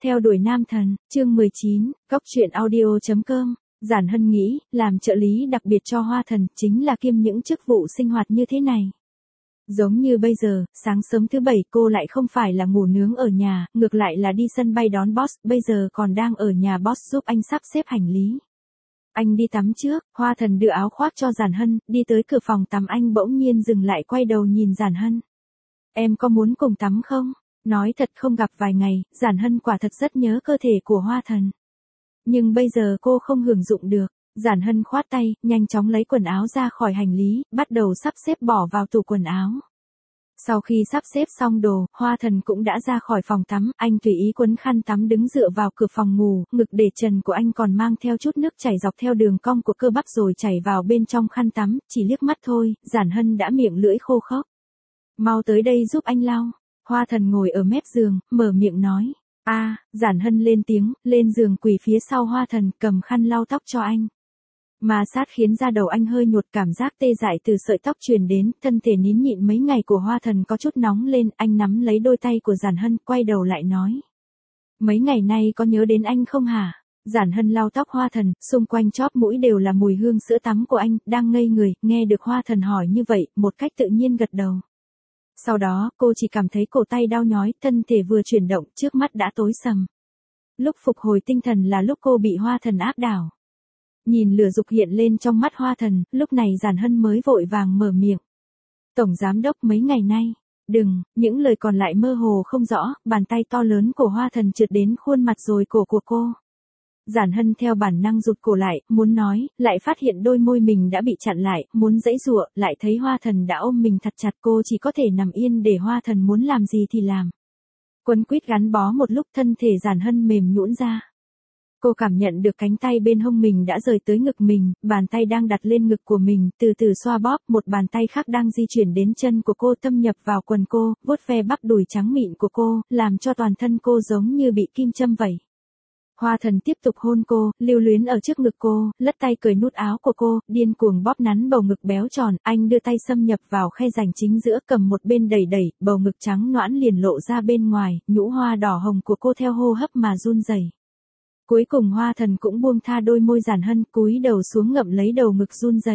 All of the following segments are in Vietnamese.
Theo đuổi nam thần, chương 19, Góc truyện audio.com. Giản Hân nghĩ, làm trợ lý đặc biệt cho Hoa Thần chính là kiêm những chức vụ sinh hoạt như thế này. Giống như bây giờ, sáng sớm thứ bảy cô lại không phải là ngủ nướng ở nhà, ngược lại là đi sân bay đón boss, bây giờ còn đang ở nhà boss giúp anh sắp xếp hành lý. Anh đi tắm trước, Hoa Thần đưa áo khoác cho Giản Hân, đi tới cửa phòng tắm anh bỗng nhiên dừng lại quay đầu nhìn Giản Hân. Em có muốn cùng tắm không? Nói thật không gặp vài ngày, Giản Hân quả thật rất nhớ cơ thể của Hoa Thần. Nhưng bây giờ cô không hưởng dụng được. Giản Hân khoát tay, nhanh chóng lấy quần áo ra khỏi hành lý, bắt đầu sắp xếp bỏ vào tủ quần áo. Sau khi sắp xếp xong đồ, Hoa Thần cũng đã ra khỏi phòng tắm, anh tùy ý quấn khăn tắm đứng dựa vào cửa phòng ngủ, ngực để trần của anh còn mang theo chút nước chảy dọc theo đường cong của cơ bắp rồi chảy vào bên trong khăn tắm, chỉ liếc mắt thôi, Giản Hân đã miệng lưỡi khô khốc. Mau tới đây giúp anh lau. Hoa Thần ngồi ở mép giường, mở miệng nói. Giản Hân lên tiếng, lên giường quỳ phía sau Hoa Thần, cầm khăn lau tóc cho anh. Ma sát khiến da đầu anh hơi nhột, cảm giác tê dại từ sợi tóc truyền đến, thân thể nín nhịn mấy ngày của Hoa Thần có chút nóng lên, anh nắm lấy đôi tay của Giản Hân, quay đầu lại nói. Mấy ngày nay có nhớ đến anh không hả? Giản Hân lau tóc Hoa Thần, xung quanh chóp mũi đều là mùi hương sữa tắm của anh, đang ngây người, nghe được Hoa Thần hỏi như vậy, một cách tự nhiên gật đầu. Sau đó, cô chỉ cảm thấy cổ tay đau nhói, thân thể vừa chuyển động, trước mắt đã tối sầm. Lúc phục hồi tinh thần là lúc cô bị Hoa Thần áp đảo. Nhìn lửa dục hiện lên trong mắt Hoa Thần, lúc này Giản Hân mới vội vàng mở miệng. Tổng giám đốc mấy ngày nay, đừng, những lời còn lại mơ hồ không rõ, bàn tay to lớn của Hoa Thần trượt đến khuôn mặt rồi cổ của cô. Giản Hân theo bản năng rụt cổ lại, muốn nói, lại phát hiện đôi môi mình đã bị chặn lại, muốn giãy giụa, lại thấy Hoa Thần đã ôm mình thật chặt, cô chỉ có thể nằm yên để Hoa Thần muốn làm gì thì làm. Quấn quýt gắn bó một lúc, thân thể Giản Hân mềm nhũn ra. Cô cảm nhận được cánh tay bên hông mình đã rời tới ngực mình, bàn tay đang đặt lên ngực của mình, từ từ xoa bóp, một bàn tay khác đang di chuyển đến chân của cô, thâm nhập vào quần cô, vuốt ve bắp đùi trắng mịn của cô, làm cho toàn thân cô giống như bị kim châm vậy. Hoa Thần tiếp tục hôn cô, lưu luyến ở trước ngực cô, lất tay cởi nút áo của cô, điên cuồng bóp nắn bầu ngực béo tròn, anh đưa tay xâm nhập vào khe rãnh chính giữa, cầm một bên đẩy đẩy, bầu ngực trắng nõn liền lộ ra bên ngoài, nhũ hoa đỏ hồng của cô theo hô hấp mà run rẩy. Cuối cùng Hoa Thần cũng buông tha đôi môi Giản Hân, cúi đầu xuống ngậm lấy đầu ngực run rẩy.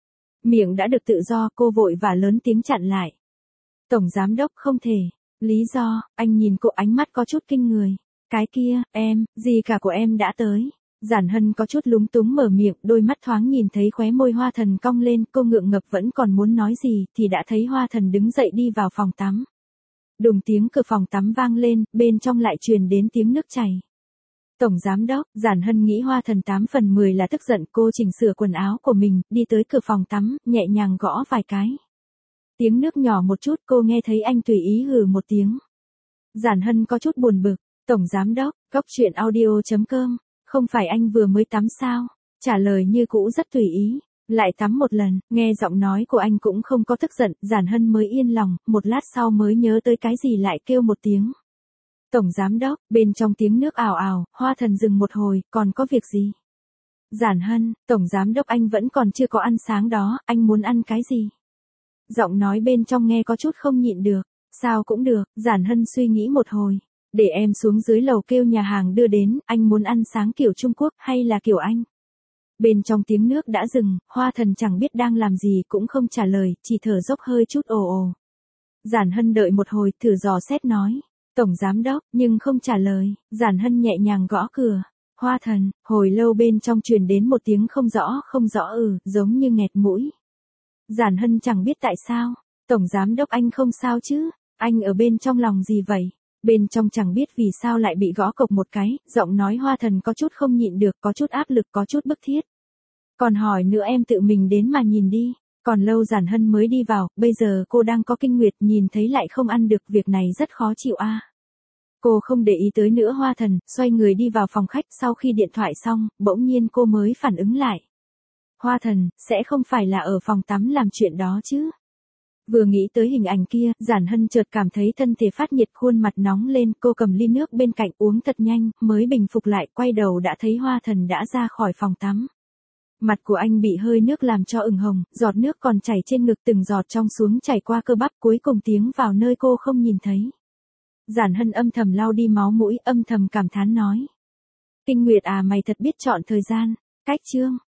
Miệng đã được tự do, cô vội và lớn tiếng chặn lại. Tổng giám đốc không thể. Lý do, anh nhìn cô ánh mắt có chút kinh người. Cái kia, gì cả của em đã tới. Giản Hân có chút lúng túng mở miệng, đôi mắt thoáng nhìn thấy khóe môi Hoa Thần cong lên, cô ngượng ngập vẫn còn muốn nói gì, thì đã thấy Hoa Thần đứng dậy đi vào phòng tắm. Đùng tiếng cửa phòng tắm vang lên, bên trong lại truyền đến tiếng nước chảy. Tổng giám đốc, Giản Hân nghĩ Hoa Thần 8 phần 10 là tức giận, cô chỉnh sửa quần áo của mình, đi tới cửa phòng tắm, nhẹ nhàng gõ vài cái. Tiếng nước nhỏ một chút, cô nghe thấy anh tùy ý hừ một tiếng. Giản Hân có chút buồn bực. Tổng giám đốc, Góc truyện audio.com, không phải anh vừa mới tắm sao? Trả lời như cũ rất tùy ý, lại tắm một lần, nghe giọng nói của anh cũng không có tức giận, Giản Hân mới yên lòng, một lát sau mới nhớ tới cái gì lại kêu một tiếng. Tổng giám đốc, bên trong tiếng nước ào ào, Hoa Thần dừng một hồi, còn có việc gì? Giản Hân, tổng giám đốc anh vẫn còn chưa có ăn sáng đó, anh muốn ăn cái gì? Giọng nói bên trong nghe có chút không nhịn được, sao cũng được, Giản Hân suy nghĩ một hồi. Để em xuống dưới lầu kêu nhà hàng đưa đến, anh muốn ăn sáng kiểu Trung Quốc hay là kiểu Anh? Bên trong tiếng nước đã dừng, Hoa Thần chẳng biết đang làm gì cũng không trả lời, chỉ thở dốc hơi chút ồ ồ. Giản Hân đợi một hồi, thử dò xét nói. Tổng giám đốc, nhưng không trả lời, Giản Hân nhẹ nhàng gõ cửa. Hoa Thần, hồi lâu bên trong truyền đến một tiếng không rõ giống như nghẹt mũi. Giản Hân chẳng biết tại sao. Tổng giám đốc anh không sao chứ? Anh ở bên trong lòng gì vậy? Bên trong chẳng biết vì sao lại bị gõ cộc một cái, giọng nói Hoa Thần có chút không nhịn được, có chút áp lực, có chút bức thiết. Còn hỏi nữa em tự mình đến mà nhìn đi. Còn lâu Giản Hân mới đi vào, bây giờ cô đang có kinh nguyệt, nhìn thấy lại không ăn được, việc này rất khó chịu a. Cô không để ý tới nữa Hoa Thần, xoay người đi vào phòng khách, sau khi điện thoại xong, bỗng nhiên cô mới phản ứng lại. Hoa Thần, sẽ không phải là ở phòng tắm làm chuyện đó chứ? Vừa nghĩ tới hình ảnh kia, Giản Hân chợt cảm thấy thân thể phát nhiệt, khuôn mặt nóng lên, cô cầm ly nước bên cạnh uống thật nhanh, mới bình phục lại, quay đầu đã thấy Hoa Thần đã ra khỏi phòng tắm. Mặt của anh bị hơi nước làm cho ửng hồng, giọt nước còn chảy trên ngực, từng giọt trong xuống chảy qua cơ bắp, cuối cùng tiếng vào nơi cô không nhìn thấy. Giản Hân âm thầm lau đi máu mũi, âm thầm cảm thán nói. Kinh Nguyệt à, mày thật biết chọn thời gian. Cách chương.